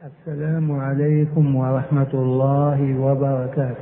السلام عليكم ورحمة الله وبركاته.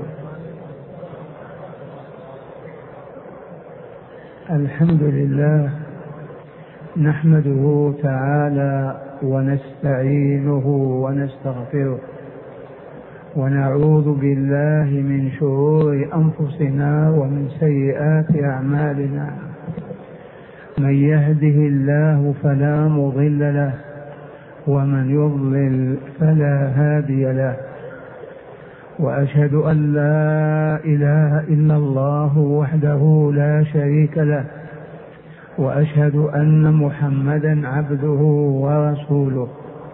الحمد لله نحمده تعالى ونستعينه ونستغفره ونعوذ بالله من شرور أنفسنا ومن سيئات أعمالنا. من يهده الله فلا مضل له ومن يضلل فلا هادي له، وأشهد أن لا إله إلا الله وحده لا شريك له، وأشهد أن محمدا عبده ورسوله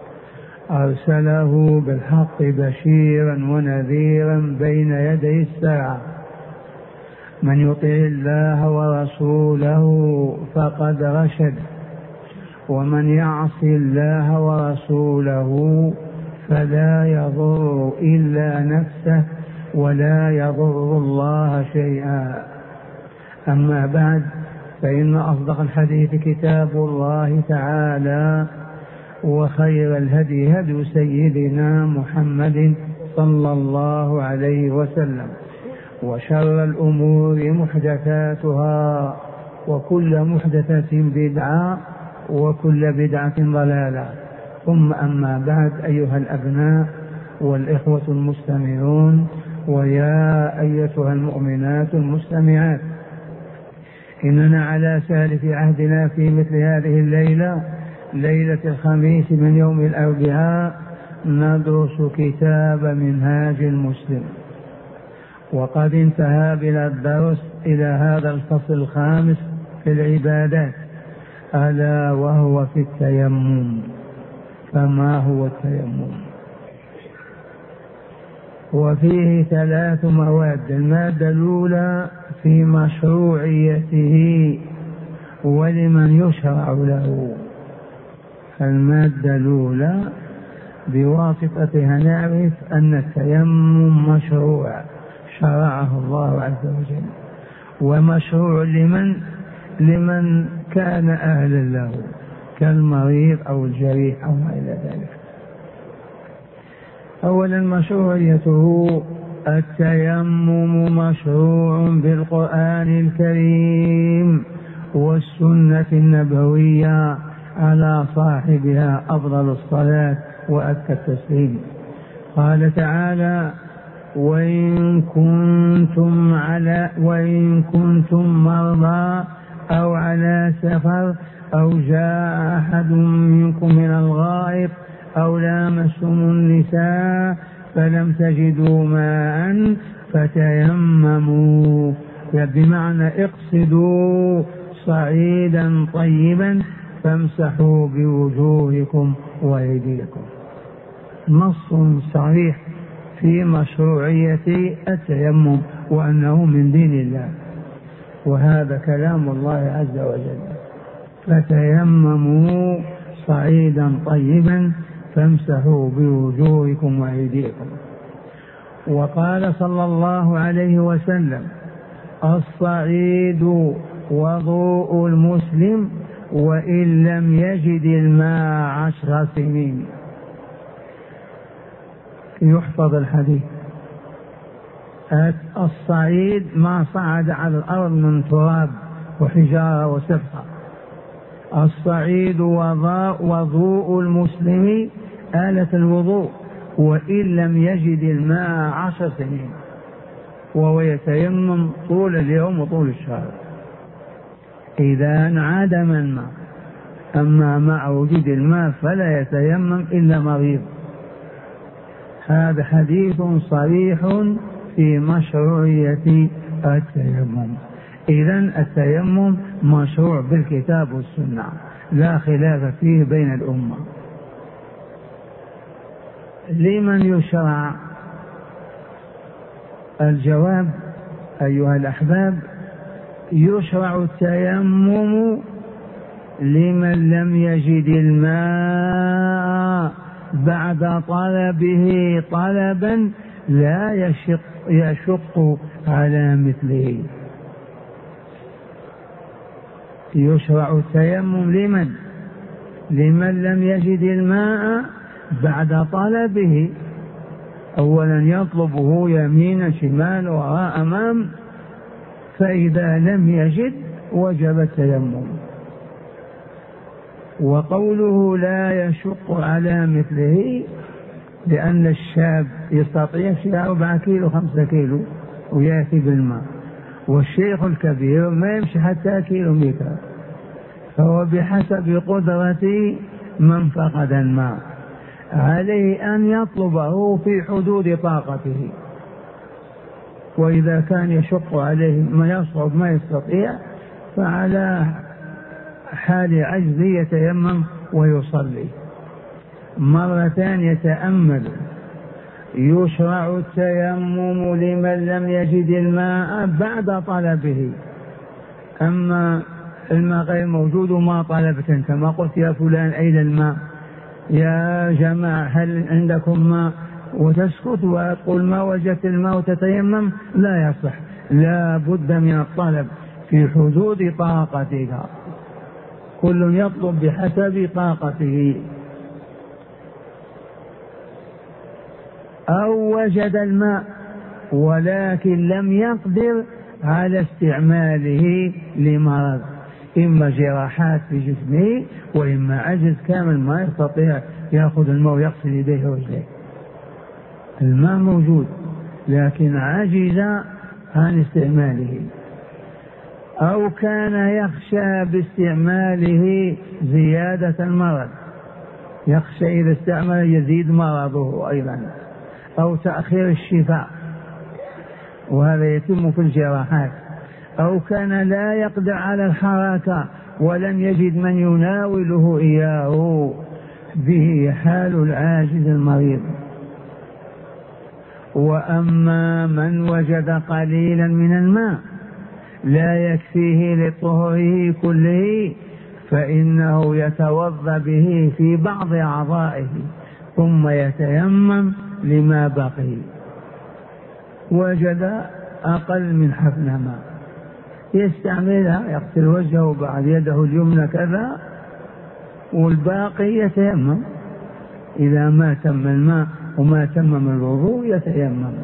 أرسله بالحق بشيرا ونذيرا بين يدي الساعة. من يطع الله ورسوله فقد رشد، ومن يعص الله ورسوله فلا يضر إلا نفسه ولا يضر الله شيئا. أما بعد، فإن أصدق الحديث كتاب الله تعالى، وخير الهدي هدي سيدنا محمد صلى الله عليه وسلم، وشر الأمور محدثاتها، وكل محدثة بدعة، وكل بدعة ضلالة. ثم أما بعد، أيها الأبناء والإخوة المستمعون، ويا أيتها المؤمنات المستمعات، إننا على سالف عهدنا في مثل هذه الليلة، ليلة الخميس من يوم الأربعاء، ندرس كتاب منهاج المسلم. وقد انتهى بنا الدرس إلى هذا الفصل الخامس في العبادات، ألا وهو في التيمم. فما هو التيمم؟ وفيه 3 مواد. المادة الأولى في مشروعيته ولمن يشرع له. المادة الأولى بواسطتها نعرف أن التيمم مشروع شرعه الله عز وجل، ومشروع لمن كان أهلا له، كالمريض أو الجريح أو ما إلى ذلك. أولا، مشروعيته: التيمم مشروع بالقرآن الكريم والسنة النبوية على صاحبها أفضل الصلاة وأزكى التسليم. قال تعالى: وإن كنتم مرضى أو على سفر أو جاء أحد منكم من الغائط أو لامستم النساء فلم تجدوا ماء فتيمموا، بمعنى اقصدوا صعيدا طيبا فامسحوا بوجوهكم وأيديكم. نص صريح في مشروعية التيمم، وأنه من دين الله، وهذا كلام الله عز وجل: فتيمموا صعيدا طيبا فامسحوا بوجوهكم وأيديكم. وقال صلى الله عليه وسلم: الصعيد وضوء المسلم وإن لم يجد الماء 10 سنين. يحفظ الحديث: الصعيد ما صعد على الأرض من تراب وحجارة وسبخة. الصعيد وضوء المسلم آلة الوضوء، وإن لم يجد الماء 10 سنين، وهو يتيمم طول اليوم وطول الشهر إذا انعدم الماء. أما مع وجود الماء فلا يتيمم إلا مريض. هذا حديث صريح في مشروعية التيمم. إذن التيمم مشروع بالكتاب والسنة، لا خلاف فيه بين الأمة. لمن يشرع؟ الجواب أيها الأحباب: يشرع التيمم لمن لم يجد الماء بعد طلبه طلبا لا يشق على مثله. يشرع التيمم لمن لم يجد الماء بعد طلبه. أولا يطلبه يمينا شمال وراء أمام، فإذا لم يجد وجب التيمم. وقوله لا يشق على مثله لأن الشاب يستطيع يمشي 4 كيلو 5 كيلو ويأتي بالماء، والشيخ الكبير ما يمشي حتى كيلومتر، فهو بحسب قدرة من فقد الماء، عليه أن يطلبه في حدود طاقته. وإذا كان يشق عليه ما يصعب ما يستطيع فعلى حال عجزه يتيمم ويصلي. مرتان يتأمل: يشرع التيمم لمن لم يجد الماء بعد طلبه. أما الماء غير موجود وما طلبت أنت، ما قلت يا فلان أين الماء، يا جماعة هل عندكم ماء، وتسكت وتقول ما وجدت الماء وتتيمم، لا يصح. لا بد من الطلب في حدود طاقتك، كل يطلب بحسب طاقته. أو وجد الماء ولكن لم يقدر على استعماله لمرض، إما جراحات في جسمه وإما عجز كامل ما يستطيع يأخذ الماء ويغسل يديه ورجليه. الماء موجود لكن عجز عن استعماله. أو كان يخشى باستعماله زيادة المرض، يخشى إذا استعمل يزيد مرضه أيضا، أو تأخير الشفاء، وهذا يتم في الجراحات. أو كان لا يقدر على الحركة ولم يجد من يناوله إياه، به حال العاجز المريض. وأما من وجد قليلا من الماء لا يكفيه لطهره كله فإنه يتوضأ به في بعض أعضائه ثم يتيمم لما بقي. وجد أقل من حفنة ماء يستعملها، يغسل وجهه وبعد يده اليمنى كذا، والباقي يتيمم. إذا ما تم الماء وما تمم الوضوء يتيمم.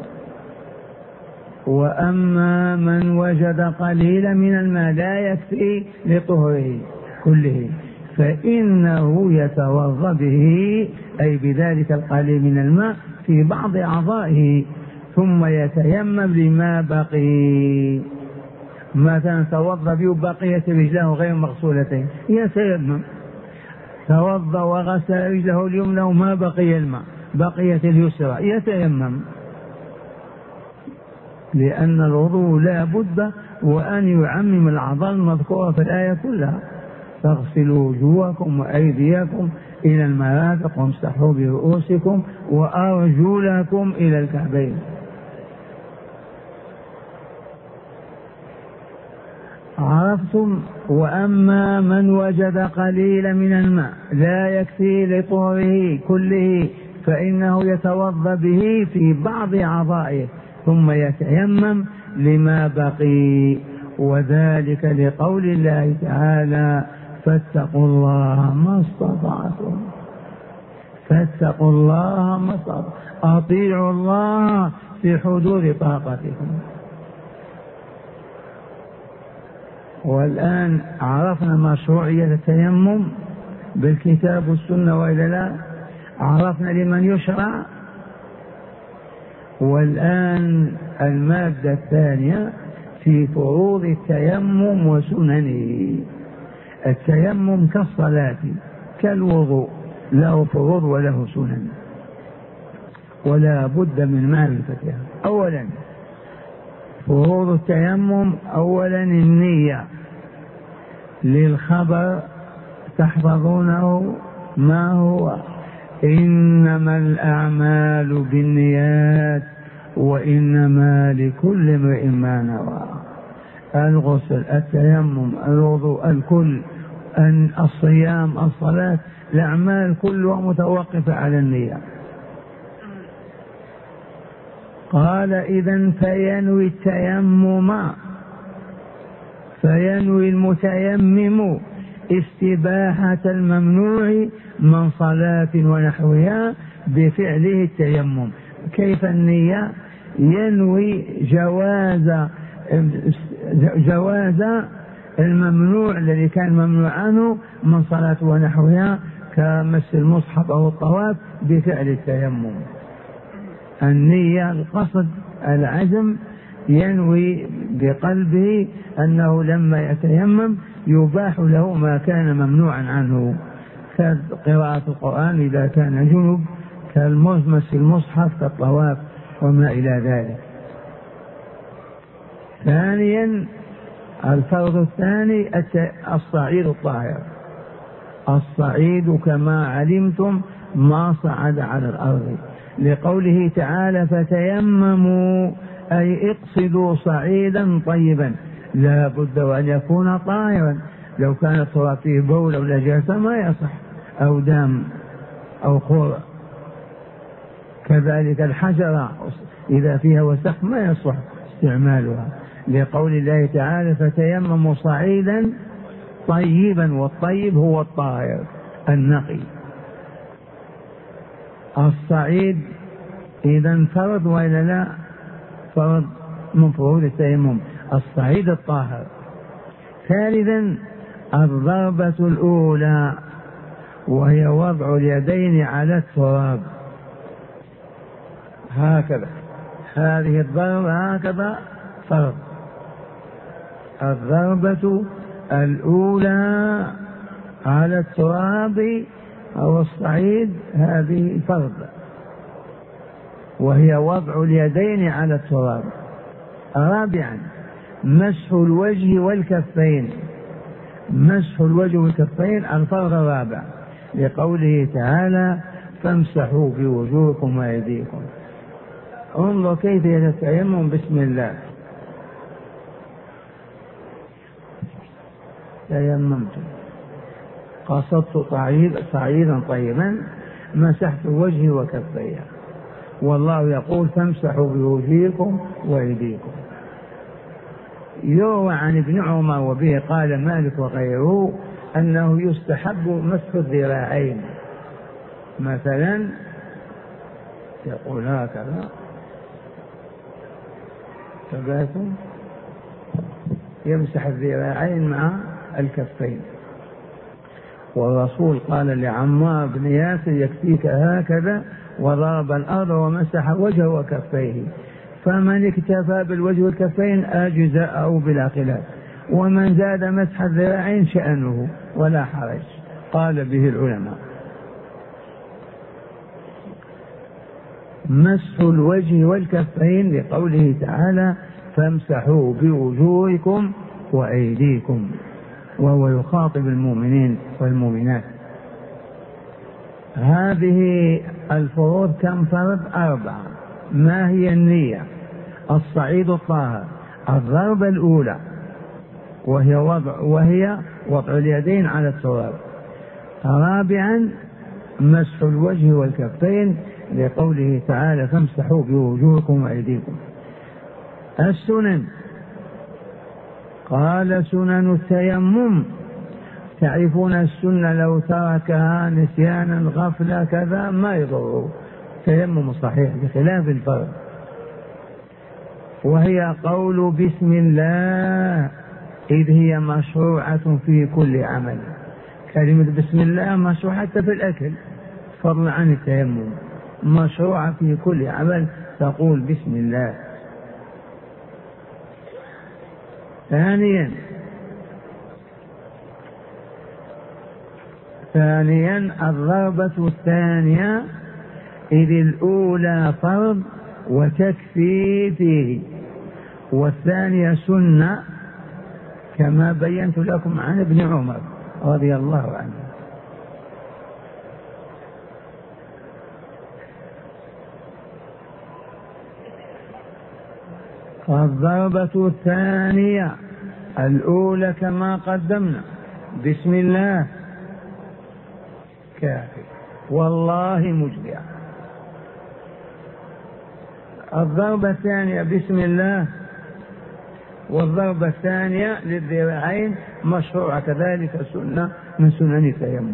وأما من وجد قليلا من الماء لا يكفي لطهره كله فإنه يتوضأ به، أي بذلك القليل من الماء في بعض أعضائه، ثم يتيمم لما بقي. مثلا توضأ به بقية رجله غير مغسولتين يتيمم، توضأ وغسل رجله اليمنى وما بقي الماء بقية اليسرى يتيمم، لأن الوضوء لا بد وأن يعمم الأعضاء المذكورة في الآية كلها: فاغسلوا وجوهكم وأيديكم إلى المرافق وامسحوا برؤوسكم وأرجلكم إلى الكعبين. عرفتم؟ وأما من وجد قليلا من الماء لا يكفي لطهره كله فإنه يتوضأ به في بعض أعضائه ثم يتيمم لما بقي، وذلك لقول الله تعالى: فاتقوا الله ما استطعتم. فاتقوا الله ما استطعتم، أطيعوا الله في حدود طاقتكم. والآن عرفنا مشروعية التيمم بالكتاب والسنة وإلا لا؟ عرفنا لمن يشرع. والآن المادة الثانية في فروض التيمم وسننه. التيمم كالصلاة كالوضوء، له فروض وله سنن، ولا بد من معرفتها. أولا فروض التيمم: أولا النية، للخبر تحفظونه ما هو: إنما الأعمال بالنيات وإنما لكل امرئ ما نوى. الغسل، التيمم، الوضوء، الكل، الصيام، الصلاة، الأعمال كلها متوقفة على النية. قال: إذن فينوي التيمم، فينوي المتيمم استباحة الممنوع من صلاة ونحوها بفعله التيمم. كيف النية؟ ينوي جواز الممنوع الذي كان ممنوع عنه من صلاة ونحوها كمس المصحف أو الطواف بفعل التيمم. النية القصد العزم، ينوي بقلبه أنه لما يتيمم يباح له ما كان ممنوعا عنه كقراءة القرآن إذا كان جنب، كالمس المصحف، كالطواف وما إلى ذلك. ثانيا الفرض الثاني الصعيد الطاهر. الصعيد كما علمتم ما صعد على الأرض، لقوله تعالى فتيمموا أي اقصدوا صعيدا طيبا، لا بد أن يكون طاهرا. لو كان التراب فيه بول أو نجاسة ما يصح، أو دم أو خور. كذلك الحجرة إذا فيها وسخ ما يصح استعمالها، لقول الله تعالى فتيمموا صعيدا طيبا، والطيب هو الطاهر النقي. الصعيد إذا فرض وإلا لا؟ فرض من فروض التيمم، الصعيد الطاهر. ثالثا الضربة الأولى، وهي وضع اليدين على التراب هكذا، هذه الضربة هكذا فرض. الضربة الأولى على التراب أو الصعيد هذه فرض، وهي وضع اليدين على التراب. رابعا مسح الوجه والكفين. مسح الوجه والكفين الفرض الرابع، لقوله تعالى فامسحوا بوجوهكم وأيديكم. انظر كيف يتيمم. بسم الله، تيممت قصدت صعيدا طيبا مسحت وجهي وكفي، والله يقول فامسحوا بوجوهكم وأيديكم. يروى عن ابن عمر وبه قال مالك وغيره أنه يستحب مسح الذراعين، مثلا يقول هكذا تباكم، يمسح الذراعين مع الكفين. والرسول قال لعمار بن ياسر يكفيك هكذا، وضرب الأرض ومسح وجهه وكفيه. فمن اكتفى بالوجه والكفين أجزأه بلا خلاف، ومن زاد مسح الذراعين شأنه ولا حرج، قال به العلماء. مسح الوجه والكفين لقوله تعالى فامسحوا بوجوهكم وأيديكم، وهو يخاطب المؤمنين والمؤمنات. هذه الفروض كم فرض؟ 4. ما هي النية؟ الصعيد الطاهر، الضربة الأولى وهي وضع اليدين على التراب. رابعا مسح الوجه والكفين لقوله تعالى فامسحوا بوجوهكم وأيديكم. السنن، قال سنن التيمم، تعرفون السنة لو تركها نسيانا غفلة كذا ما يضره، تيمم صحيح بخلاف الفرض. وهي قول بسم الله، إذ هي مشروعة في كل عمل. كلمة بسم الله مشروعة حتى في الأكل فضلا عن التيمم، مشروعة في كل عمل تقول بسم الله. ثانيا الضربة الثانية، إذ الأولى فرض وتكفي فيه، والثانية سنة كما بينت لكم عن ابن عمر رضي الله عنه. الضربة الثانية الأولى كما قدمنا بسم الله كافي والله مجزئ. الضربة الثانية بسم الله والضربة الثانية للذراعين مشروعة كذلك، سنة من سنن التيمم.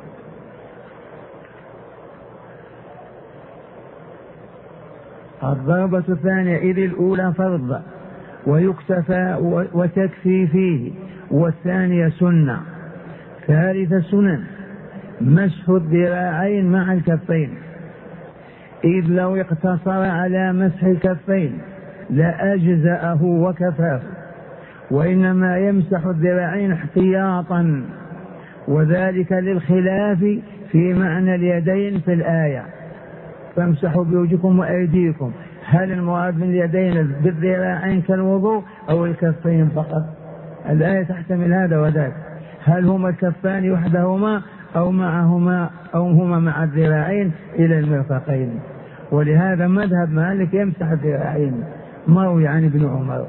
الضربة الثانية إذ الأولى فرض ويكتفى وتكفي فيه، والثانية سنة. ثالث سنن مسح الذراعين مع الكفين، إذ لو اقتصر على مسح الكفين لأجزأه وكفاه، وإنما يمسح الذراعين احتياطا، وذلك للخلاف في معنى اليدين في الآية فامسحوا بوجهكم وأيديكم، هل المراد من اليدين بالذراعين كالوضوء أو الكفين فقط؟ الآية تحتمل هذا وذاك، هل هما الكفان وحدهما أو معهما أو هما مع الذراعين إلى المرفقين. ولهذا مذهب مالك يمسح الذراعين، مروي عن ابن عمر.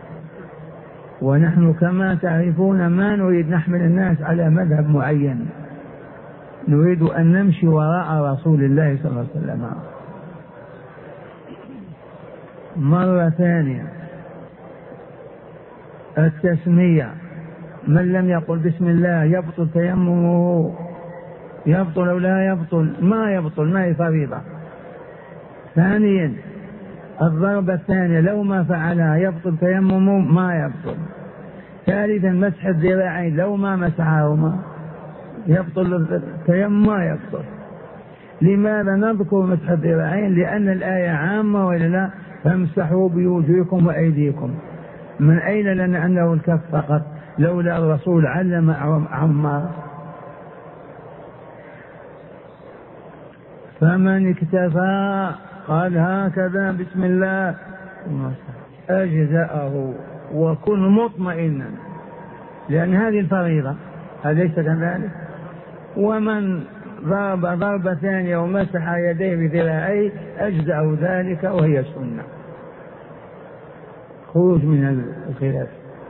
ونحن كما تعرفون ما نريد نحمل الناس على مذهب معين، نريد أن نمشي وراء رسول الله صلى الله عليه وسلم. مرة ثانية التسمية، من لم يقل بسم الله يبطل تيممه، يبطل أو لا يبطل؟ ما يبطل، ما هي فريضة. ثانيا الضربة الثانية لو ما فعلها يبطل تيممه، ما يبطل. ثالثا مسح الذراعين لو ما مسحهما يبطل التيمم، ما يبطل. لماذا نذكر مسح الذراعين؟ لأن الآية عامة ولا لا؟ فامسحوا بوجوهكم وأيديكم. من أين لنا أنه الكف فقط؟ لولا الرسول علم عمار. فمن اكتفى قال هكذا بسم الله أجزأه، وكن مطمئنا، لأن هذه الفريضة، أليس كذلك؟ ومن ضرب ضربة ثانية ومسح يديه بذراعيه أجزأه ذلك، وهي سنة، خروج من الخلاف.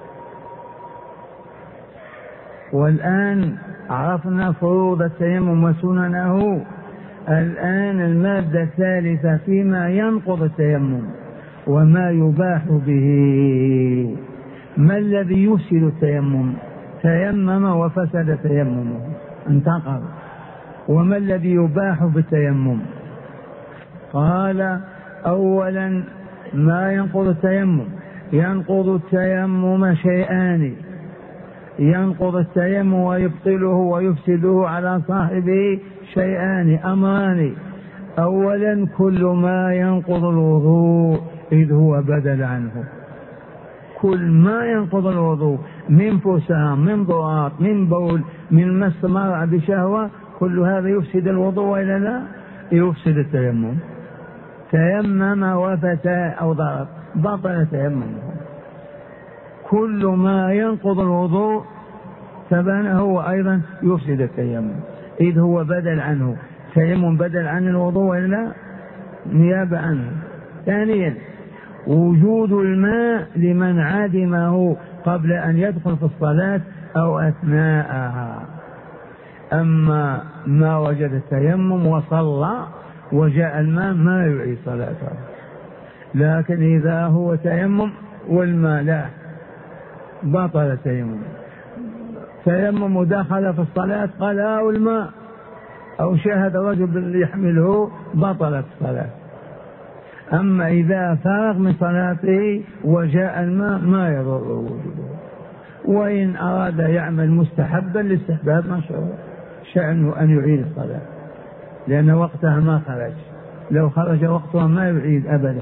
والآن عرفنا فروض التيمم وسننه. الآن المادة الثالثة فيما ينقض التيمم وما يباح به. ما الذي يفسد التيمم؟ تيمم وفسد تيممه، انتقض. وما الذي يباح بالتيمم؟ قال أولا ما ينقض التيمم، ينقض التيمم شيئان، ينقض التيمم ويبطله ويفسده على صاحبه شيئان أمران. أولا كل ما ينقض الوضوء إذ هو بدل عنه، كل ما ينقض الوضوء من فسام، من ضغط، من بول، من مس مرأة بشهوة، كل هذا يفسد الوضوء وإلا لا؟ يفسد التيمم. تيمم وفتى أو ضرب بطل تيممه. كل ما ينقض الوضوء تبان هو أيضا يفسد التيمم، إذ هو بدل عنه. تيمم بدل عن الوضوء إلا نيابة عنه. ثانيا وجود الماء لمن عدمه قبل أن يدخل في الصلاة أو أثناءها. أما ما وجد التيمم وصلى وجاء الماء ما يعيد صلاته، لكن إذا هو تيمم والماء لا، بطل التيمم. تيمم ودخل في الصلاة قلع الماء أو شاهد رجل يحمله، بطلت الصلاة. أما إذا فرغ من صلاته وجاء الماء ما يضر وجوده. وإن أراد يعمل مستحبا لاستحباب مشروع، شأنه أن يعيد الصلاة، لأن وقتها ما خرج، لو خرج وقتها ما يعيد أبدا.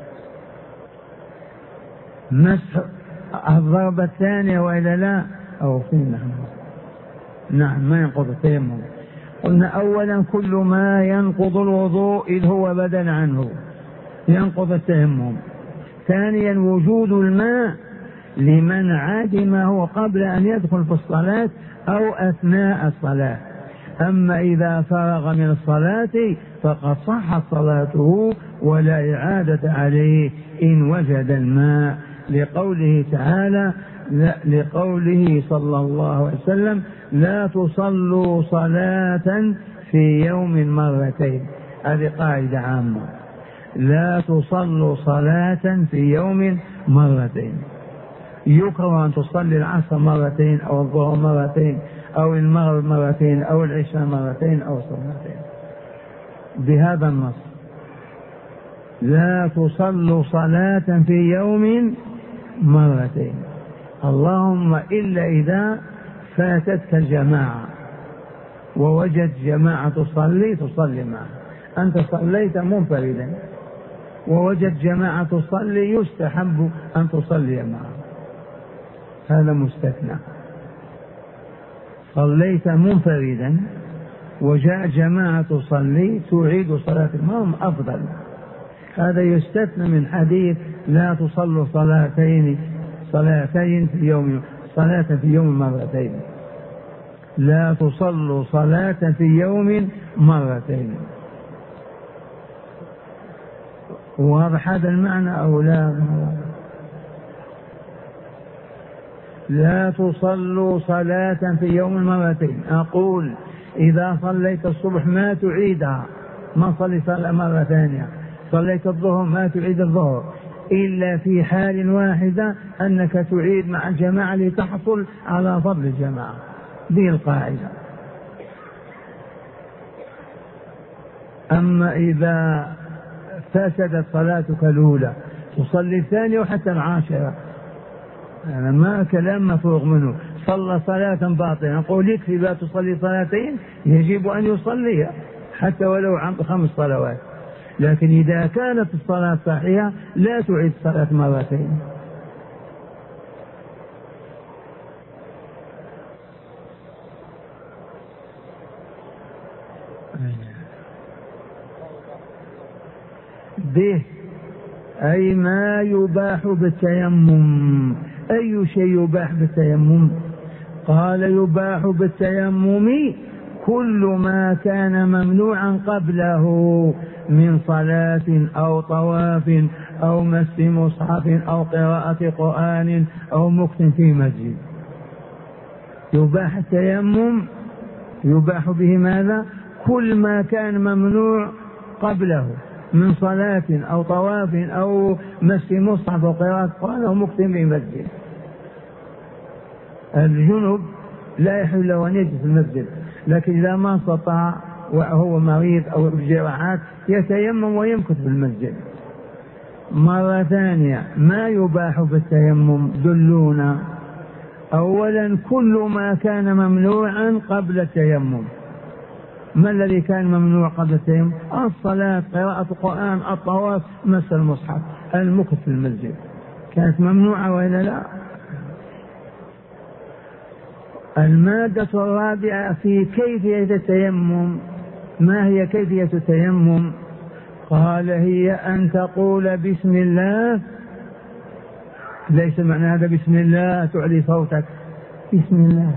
مسح الضربة الثانية وإلا لا؟ أو فينا نعم ما ينقض التيمم. قلنا أولا كل ما ينقض الوضوء إذ هو بدل عنه ينقض التيمم. ثانيا وجود الماء لمن عدمه قبل أن يدخل في الصلاة أو أثناء الصلاة. أما إذا فرغ من الصلاة فقد صحت صلاته ولا إعادة عليه إن وجد الماء، لقوله تعالى، لقوله صلى الله عليه وسلم لا تصلوا صلاة في يوم مرتين. هذه قاعدة عامة، لا تصلوا صلاة في يوم مرتين. يكره أن تصلي العصر مرتين أو الظهر مرتين أو المغرب مرتين أو العشاء مرتين أو صلاتين بهذا النص: لا تصلوا صلاة في يوم مرتين، اللهم إلا إذا فاتتك الجماعة ووجد جماعة تصلي معها، أنت صليت منفردا ووجد جماعة تصلي يستحب أن تصلي معها، هذا مستثنى. صليت منفردا وجاء جماعة تصلي تعيد صلاة المأموم أفضل، هذا يستثنى من حديث لا تصلوا صلاتين في يوم، صلاة في يوم مرتين، لا تصلوا صلاة في يوم مرتين. واضح هذا المعنى أو لا؟ لا تصلوا صلاة في يوم مرتين، أقول إذا صليت الصبح ما تعيدها، ما صلي صلاة مرة ثانية، صليت الظهر ما تعيد الظهر، إلا في حال واحدة أنك تعيد مع الجماعة لتحصل على فضل الجماعة، دي القاعدة. أما إذا فسدت صلاتك الأولى تصلي الثانية وحتى العاشرة، أنا ما كلام مفروغ منه، صلى صلاة باطلة نقول يكفي لا تصلي صلاتين، يجب أن يصليها حتى ولو 5 صلوات، لكن إذا كانت الصلاة صحيحة لا تعيد صلاة مرتين. به أي ما يباح بالتيمم. أي شيء يباح بالتيمم؟ قال يباح بالتيمم كل ما كان ممنوعا قبله من صلاة أو طواف أو مس مصحف أو قراءة قرآن أو مكث في مسجد. يباح التيمم، يباح به ماذا؟ كل ما كان ممنوع قبله من صلاة أو طواف أو مس مصحف أو قراءة قرآن أو مكث في مسجد. الجنب لا يحل له أن يجلس في المسجد، لكن إذا ما استطاع وهو مريض أو بجراحات يتيمم ويمكث في المسجد. مرة ثانية، ما يباح بالتيمم دلونا. أولا كل ما كان ممنوعا قبل التيمم. ما الذي كان ممنوع قبل التيمم؟ الصلاة، قراءة القرآن، الطواف، مس المصحف، المكث في المسجد كانت ممنوعة وإلا لا؟ المادة الرابعة في كيفية التيمم. ما هي كيفية التيمم؟ قال هي أن تقول بسم الله، ليس معنى هذا بسم الله تعلي صوتك، بسم الله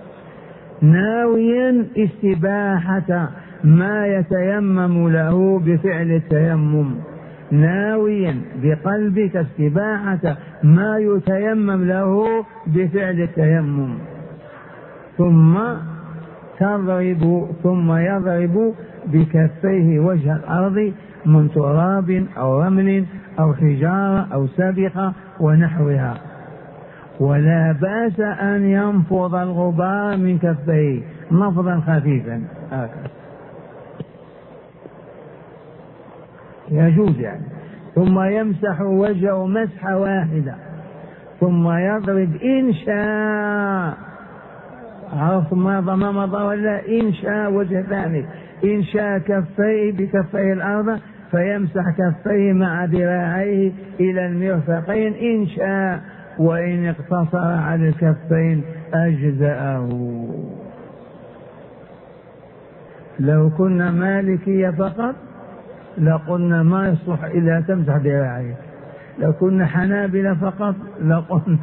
ناويا استباحة ما يتيمم له بفعل التيمم، ناويا بقلبك استباحة ما يتيمم له بفعل التيمم، ثم يضرب بكفيه وجه الأرض من تراب أو رمل أو حجارة أو سابقة ونحوها، ولا بأس أن ينفض الغبار من كفيه نفضا خفيفا يجوز يعني، ثم يمسح وجهه مسحة واحدة، ثم يضرب إن شاء، عرفت ما مضى ولا؟ إن شاء وجه ثاني، إن شاء كفيه بكفيه الأرض فيمسح كفيه مع ذراعيه إلى المرفقين إن شاء، وإن اقتصر على الكفين أجزأه. لو كنا مالكية فقط لقلنا ما يصلح إلا تمسح ذراعيه، لو كنا حنابلة فقط لقلنا.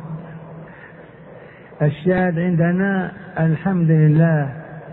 الشاهد عندنا الحمد لله،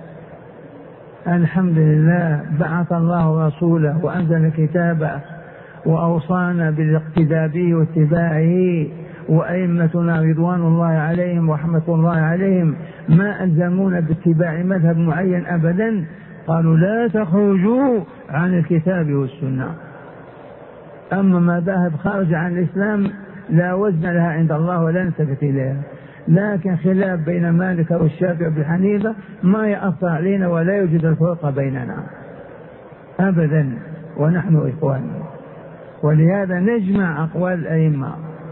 الحمد لله بعث الله رسوله وأنزل كتابه وأوصانا بالاقتداء به واتباعه، وأئمتنا رضوان الله عليهم ورحمة الله عليهم ما ألزمونا باتباع مذهب معين أبدا، قالوا لا تخرجوا عن الكتاب والسنة. أما مذاهب خارج عن الإسلام لا وزن لها عند الله ولا نلتفت إليها. لكن خلاف بين مالك والشافعي وابي حنيفة ما يأثر علينا ولا يوجد الفرق بيننا أبدا، ونحن إخوان، ولهذا نجمع أقوال الأئمة.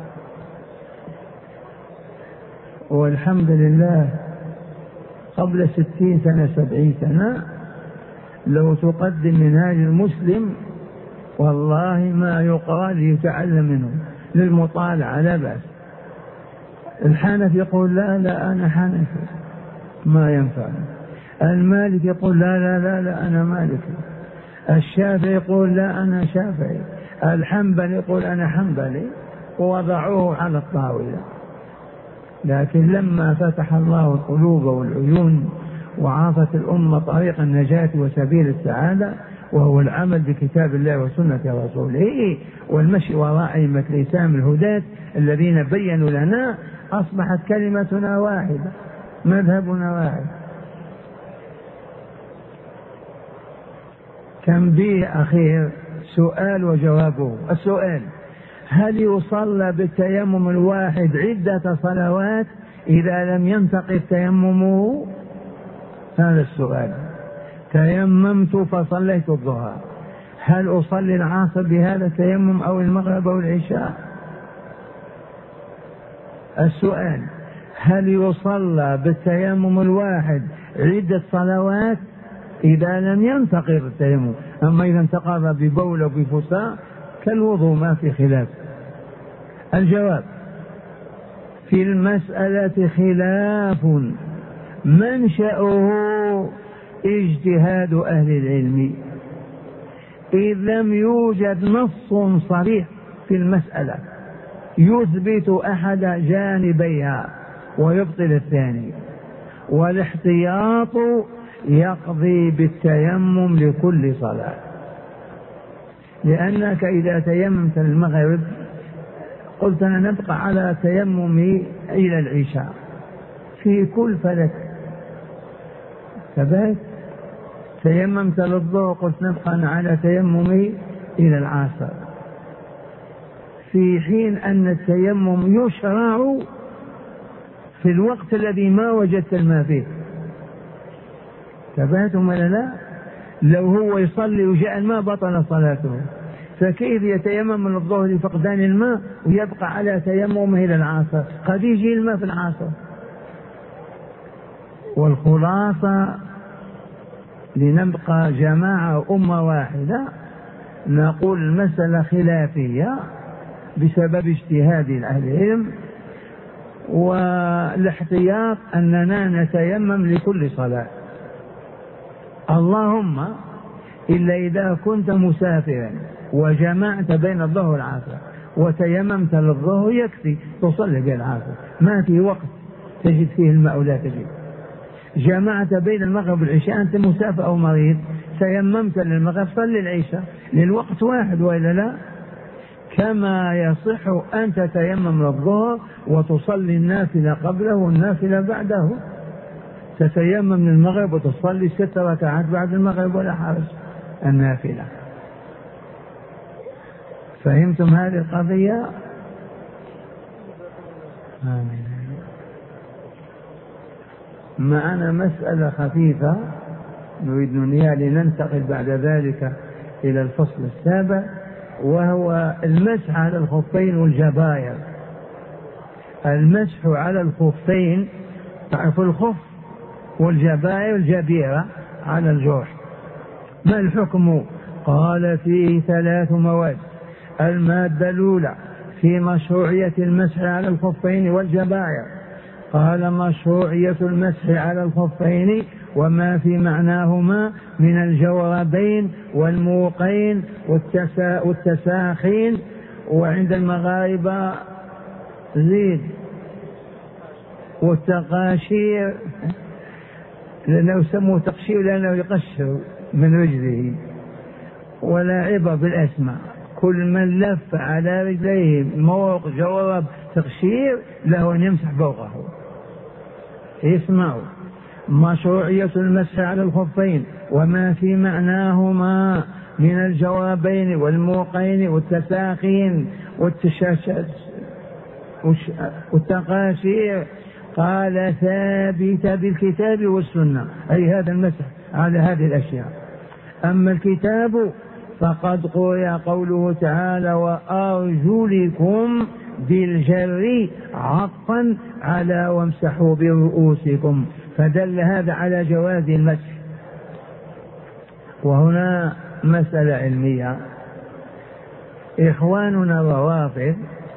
والحمد لله قبل 60 سنة 70 سنة لو تقدم منهاج المسلم والله ما يقرأ ليتعلم منه للمطالعة لا بأس. الحنفي يقول لا لا أنا حنفي ما ينفع، المالك يقول لا لا لا لا أنا مالكي، الشافعي يقول لا أنا شافعي، الحنبلي يقول أنا حنبلي، ووضعوه على الطاولة. لكن لما فتح الله القلوب والعيون وعرفت الأمة طريق النجاة وسبيل السعادة وهو العمل بكتاب الله وسنة رسوله والمشي وراء أئمة الإسلام الهداة الذين بينوا لنا، أصبحت كلمتنا واحدة، مذهبنا واحد. تنبيه أخير، سؤال وجوابه. السؤال: هل يصلى بالتيمم الواحد عدة صلوات إذا لم ينتقض تيممه؟ هذا السؤال. تيممت فصليت الظهر، هل أصلي العصر بهذا التيمم أو المغرب أو العشاء؟ السؤال: هل يصلى بالتيمم الواحد عدة صلوات إذا لم ينتقض التيمم؟ أما إذا انتقض ببول أو بفساء كالوضوء ما في خلاف. الجواب: في المسألة خلاف منشأه اجتهاد أهل العلم، إذ لم يوجد نص صريح في المسألة يثبت أحد جانبيها ويبطل الثاني، والاحتياط يقضي بالتيمم لكل صلاة. لأنك إذا تيممت المغرب قلت أنا نبقى على تيممي إلى العشاء في كل فلك، ثبت. تيممت للظهر قلت نبقى على تيممي إلى العصر، في حين أن التيمم يشرع في الوقت الذي ما وجدت الماء فيه. ثبتهم ولا لا؟ لو هو يصلي وجاء الماء بطل صلاته، فكيف يتيمم للظهر لفقدان الماء ويبقى على تيممه إلى العصر؟ قد يجي الماء في العصر. والخلاصة لنبقى جماعة أمة واحدة نقول المسألة خلافية بسبب اجتهاد أهل العلم، والاحتياط أننا نتيمم لكل صلاة. اللهم إلا إذا كنت مسافرا وجمعت بين الظهر والعصر وتيممت للظهر يكفي تصلي بالعصر، ما في وقت تجد فيه الماء ولا تجد. جمعت بين المغرب والعشاء، أنت مسافر أو مريض، تيممت للمغرب صلي العشاء للوقت واحد وإلا لا؟ كما يصح أن تتيمم للظهر وتصلي النافلة قبله والنافلة بعده. تتيمم للمغرب وتصلي 6 ركعات بعد المغرب ولا حرج النافلة. فهمتم هذه القضية؟ معنا مسألة خفيفة نريد ننهيها لننتقل بعد ذلك إلى الفصل السابع، وهو المسح على الخفين والجباير. المسح على الخفين، تعرف الخف والجباير والجبيرة على الجرح، ما الحكم؟ قال فيه 3 مواد. المادة الأولى في مشروعية المسح على الخفين والجباير، قال مشروعية المسح على الخفين وما في معناهما من الجوربين والموقين والتساخين، وعند المغاربة زيد والتقاشير، لأنه سموه تقشير لأنه يقشر من رجله، ولا عبر بالأسماء. كل من لف على رجليه موق جورب تقشير له أن يمسح فوقه. اسمعوا: مشروعية المسح على الخفين وما في معناهما من الجوربين والموقين والتساخين والتقاشير قال ثابتة بالكتاب والسنة، أي هذا المسح على هذه الأشياء. أما الكتاب فقد قرأ قوله تعالى وأرجلكم بالجر عطفا على وامسحوا برؤوسكم، فدل هذا على جواز المسح. وهنا مسألة علمية، إخواننا الروافض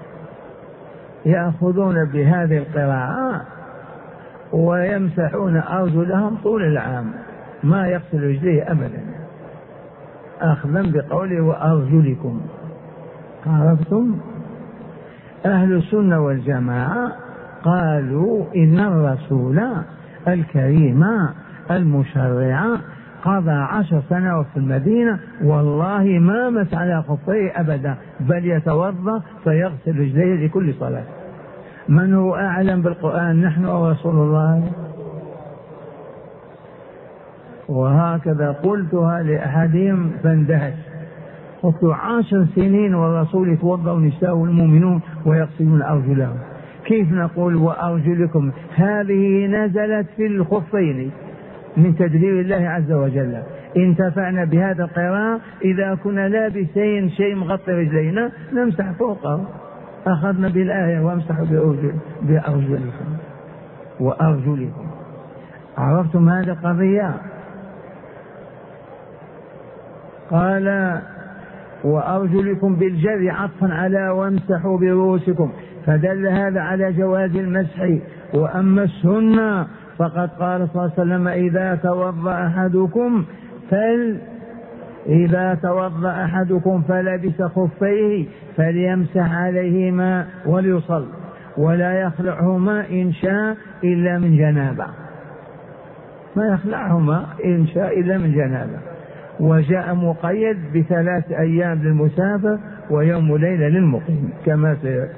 يأخذون بهذه القراءة ويمسحون أرجلهم طول العام، ما يغسل رجليه أبدا، أخذا بقوله وأرجلكم. عرفتم؟ أهل السنة والجماعة قالوا إن الرسول الكريم المشرع قضى 10 سنوات في المدينة والله ما مس على خفيه أبدا، بل يتوضأ فيغسل رجليه لكل صلاة. من هو أعلم بالقرآن، نحن أو رسول الله؟ وهكذا قلتها لأحدهم فاندهش، قلت 10 سنين والرسول يتوضأ النساء والمؤمنون ويغسلون أرجلهم، كيف نقول وأرجلكم؟ هذه نزلت في الخفين من تدبير الله عز وجل. انتفعنا بهذا القراءة، إذا كنا لابسين شيء مغطي رجلينا نمسح فوقه، أخذنا بالآية وامسحوا بأرجلكم وأرجلكم. عرفتم هذه القضية؟ قال وأرجلكم بالجر عطفا على وامسحوا برؤوسكم، فدل هذا على جواز المسح. وأما السنة فقد قال صلى الله عليه وسلم إذا توضأ أحدكم فلبس خفيه فليمسح عليهما وليصل ولا يخلعهما إن شاء إلا من جنابة، ما يخلعهما إن شاء إلا من جنابة. وجاء مقيد ب3 أيام للمسافر ويوم وليلة للمقيم كما سيأتي.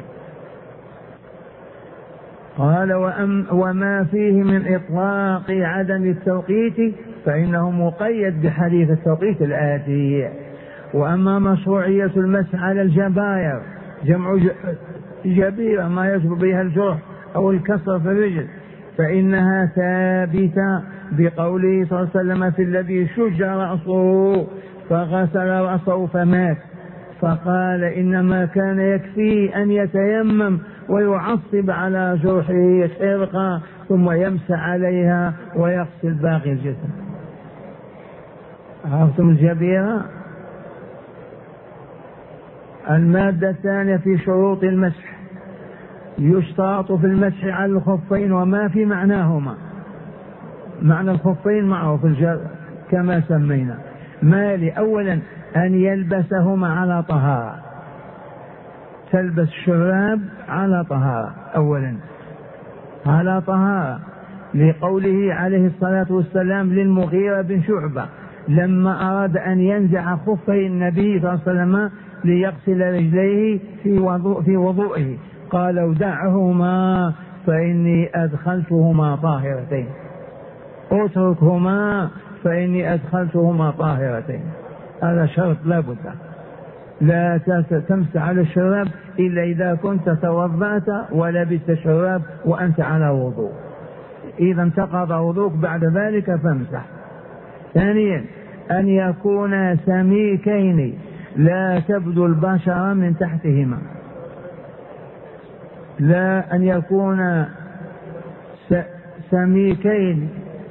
قال وما فيه من إطلاق عدم التوقيت فإنه مقيد بحديث التوقيت الآتي. وأما مشروعية المسح على الجباير جمع جبيرة ما يجب بها الجرح أو الكسر في الرجل، فإنها ثابتة بقوله صلى الله عليه وسلم في الذي شج رأسه فغسل رأسه فمات، فقال إنما كان يكفي أن يتيمم ويعصب على جرحه خرقة ثم يمسح عليها ويغسل باقي الجسم. عرفتم الجبيرة؟ المادة الثانية في شروط المسح، يشترط في المسح على الخفين وما في معناهما، معنى الخفين معه في الجر كما سمينا. أولا أن يلبسهما على طهارة، تلبس الشراب على طهارة، أولا على طهارة، لقوله عليه الصلاة والسلام للمغيرة بن شعبة لما أراد أن ينزع خفي النبي صلى الله عليه وسلم ليغسل رجليه في وضوئه قال دعهما فإني أدخلتهما طاهرتين، اتركهما فإني أدخلتهما طاهرتين. هذا شرط لا بد، لا تمسح على الشراب إلا إذا كنت توضأت ولبست الشراب وأنت على وضوء، إذا انتقض وضوءك بعد ذلك فامسح. ثانيا أن يكون سميكين لا تبدو البشرة من تحتهما، لا أن يكون سميكين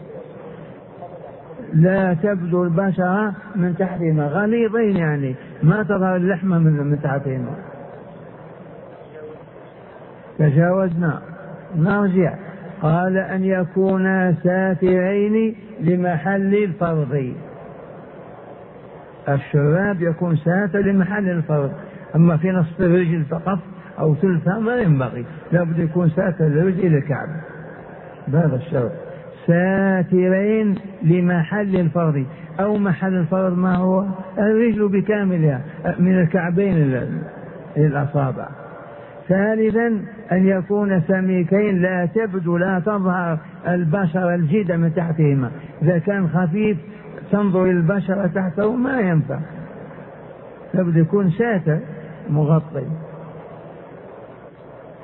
لا تبدو البشرة من تحتهما، غليظين يعني ما تظهر اللحمة من تحتهما. تجاوزنا، نرجع. قال أن يكون ساترين لمحل الفرض، الشراب يكون ساتر لمحل الفرض، أما في نصف الرجل فقط أو ثلثها ما ينبغي، لابد يكون ساتر الرجل إلى الكعب، بهذا الشرط. ساترين لمحل الفرض، أو محل الفرض ما هو؟ الرجل بكاملها من الكعبين إلى الأصابع. ثالثا أن يكون سميكين لا تبدو لا تظهر البشرة الجيدة من تحتهما، إذا كان خفيف تنظر البشرة تحته ما ينفع، لابد يكون ساتر مغطي.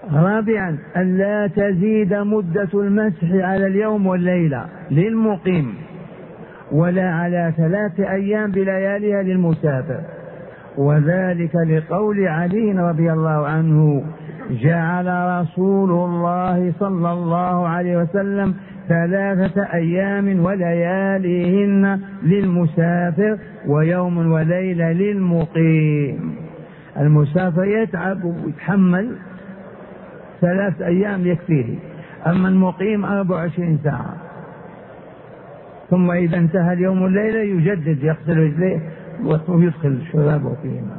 رابعا ألا تزيد مدة المسح على اليوم والليلة للمقيم، ولا على 3 أيام بلياليها للمسافر، وذلك لقول علي رضي الله عنه: جعل رسول الله صلى الله عليه وسلم 3 أيام ولياليهن للمسافر ويوم وليلة للمقيم. المسافر يتعب ويتحمل 3 أيام يكفيه، أما المقيم 24 ساعة، ثم إذا انتهى اليوم والليلة يجدد، يغسل رجليه ويدخل شرابه فيهما.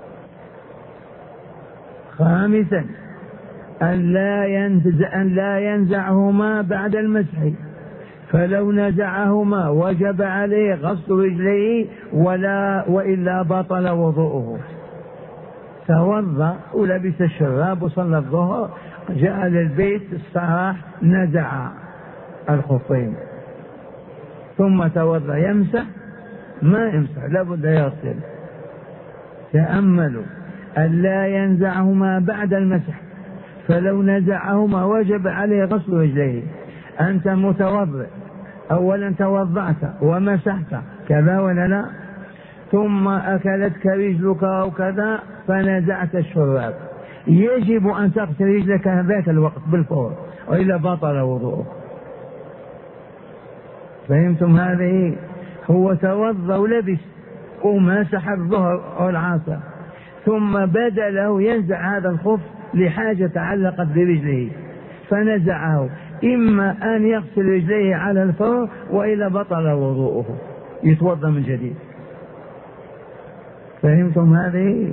خامسا أن لا ينزعهما بعد المسح، فلو نزعهما وجب عليه غسل رجليه وإلا بطل وضوءه. توضأ ولبس الشراب وصلى الظهر، جاء للبيت استراح، نزع الخفين ثم توضأ، يمسح؟ ما يمسح، لابد يغسل. تأملوا: ألا ينزعهما بعد المسح، فلو نزعهما وجب عليه غسل رجليه. أنت متوضئ، أولا توضأت ومسحت كذا ولا لا، ثم أكلتك رجلك أو كذا فنزعت الشراب، يجب أن تغسل رجلك ذاك الوقت بالفور، وإلا بطل وضوءك. فهمتم هذه؟ هو توضأ ولبس ومسح الظهر أو العصر، ثم بدا له ينزع هذا الخف لحاجة تعلقت برجله فنزعه، إما أن يغسل رجليه على الفور وإلا بطل وضوءه، يتوضأ من جديد. فهمتم هذه؟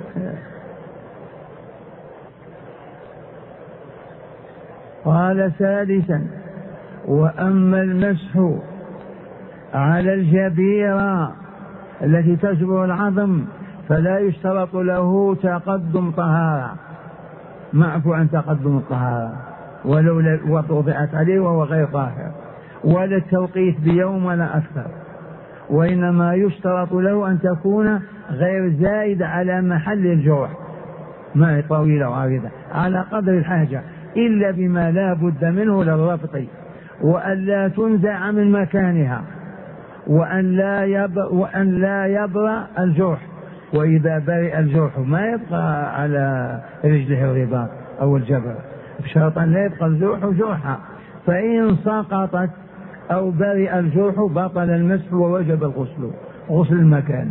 قال: ثالثا: وأما المسح على الجبيرة التي تجبر العظم فلا يشترط له تقدم طهارة، معفو عن تقدم الطهارة ولو وضعت عليه وهو غير طاهر، ولا التوقيت بيوم ولا أكثر، وإنما يشترط له أن تكون غير زائد على محل الجرح، ما هي طويلة وعريضة، على قدر الحاجة، إلا بما لا بد منه للربط، وأن لا تنزع من مكانها، وأن لا يبرأ الجرح، وإذا برئ الجرح ما يبقى على رجله الرباط أو الجبر، بشرط أن لا يبقى الجرح جرحا، فإن سقطت أو برئ الجرح بطل المسح ووجب الغسل، غسل المكان.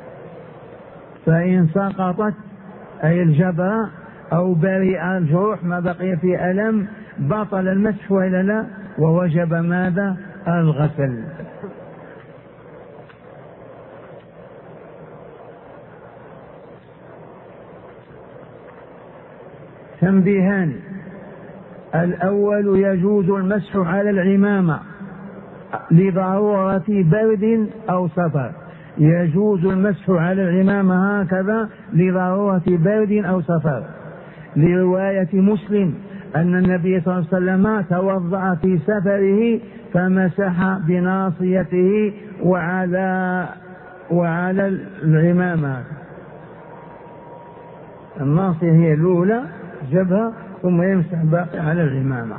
فإن سقطت أي الجبر أو برئ الجرح ما بقي في ألم بطل المسح وإلا لا، ووجب ماذا؟ الغسل. تنبيهان: الأول: يجوز المسح على العمامة لضرورة برد أو سفر، يجوز المسح على العمامة هكذا لضرورة برد أو سفر، لرواية مسلم أن النبي صلى الله عليه وسلم توضأ في سفره فمسح بناصيته وعلى العمامة. الناصية هي الأولى جبهة، ثم يمسح باقي على العمامة.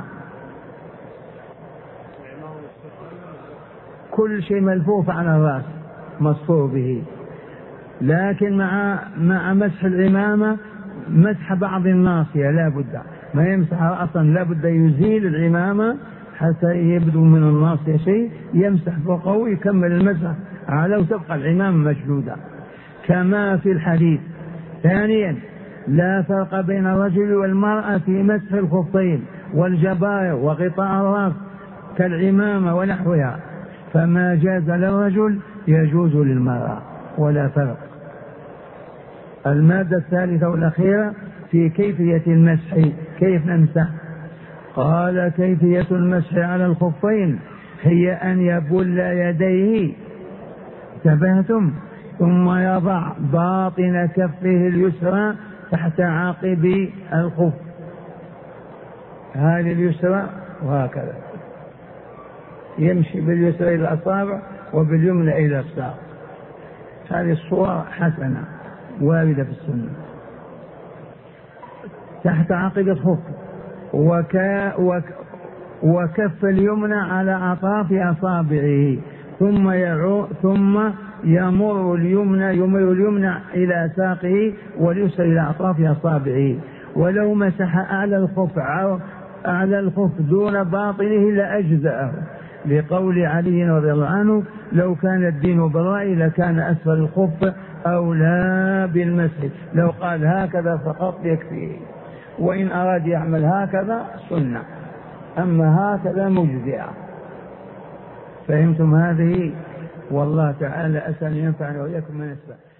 كل شيء ملفوف على الرأس مصفور به، لكن مع مسح العمامة مسح بعض الناصية لا بد، ما يمسح رأسا، لا بد يزيل العمامة حتى يبدو من الناصية شيء، يمسح فوقه ويكمل المسح على وتبقى العمامة مشدودة كما في الحديث. ثانيا: لا فرق بين الرجل والمرأة في مسح الخفين والجبائر وغطاء الرأس كالعمامة ونحوها، فما جاز للرجل يجوز للمرأة ولا فرق. المادة الثالثة والأخيرة في كيفية المسح، كيف نمسح؟ قال: كيفية المسح على الخفين هي أن يبل يديه، انتبهتم، ثم يضع باطن كفه اليسرى تحت عاقب الخف، هذه اليسرى، وهكذا يمشي باليسرى إلى الأصابع وباليمنى إلى الساق. هذه الصورة حسنة واردة في السنة. تحت عقب الخف، وكف اليمنى على أطراف أصابعه، ثم يمر اليمنى إلى ساقه واليسرى إلى أطراف أصابعه. ولو مسح أعلى الخف دون باطنه لأجزأه، لقول علي رضي الله عنه: لو كان الدين بالرأي لكان أسفل الخف أولى بالمسح، لو قال هكذا فقط يكفيه، وإن أراد يعمل هكذا سنة، أما هكذا مجزئة. فهمتم هذه؟ والله تعالى أسأل ينفعنا وإياكم من يسمع.